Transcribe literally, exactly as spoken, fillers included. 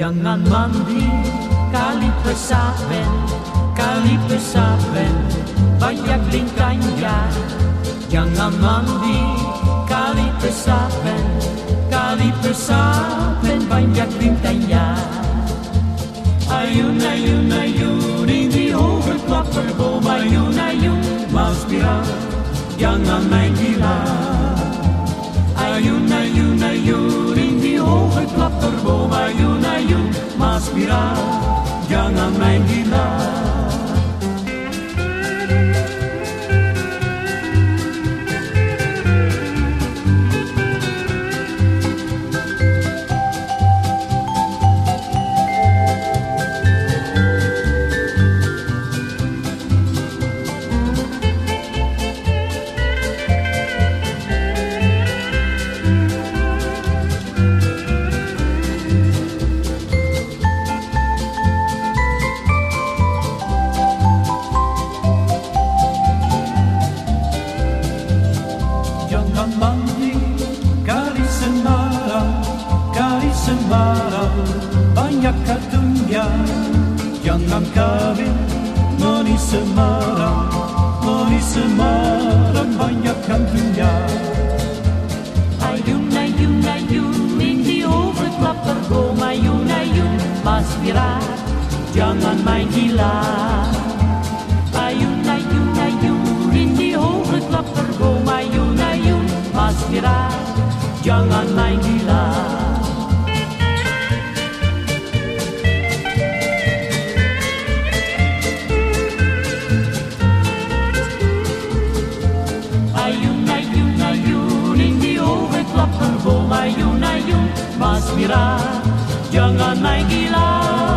Jangan mandi kali pesapen, kali pesapen, banyak lingkanya. Jangan mandi kali pesapen, kali pesapen, banyak lingkanya. Ayun, ayun, ayun, ini over klapperboom. Ayun, ayun, Mas Bira, jangan main gila. Ayun, ayun, ayun, ini over klapperboom. Ayun, ayun, Mas Bira, jangan main gila. Jangan mandi kali sembarang, kali sembarang, banyak kartunya. Jangan kawin moni sembarang, moni sembarang, banyak kartunya. Ayun, ayun, ayun, ini over klapperboom. Ayun, ayun, Mas Bira, jangan main gila. Ayun, ayun, ayun, ini over klapperboom. Ayun, ayun, Mas Bira, jangan main gila. Ayun, ayun, ayun, ini over klapperboom. Ayun, ayun, Mas Bira, jangan main gila.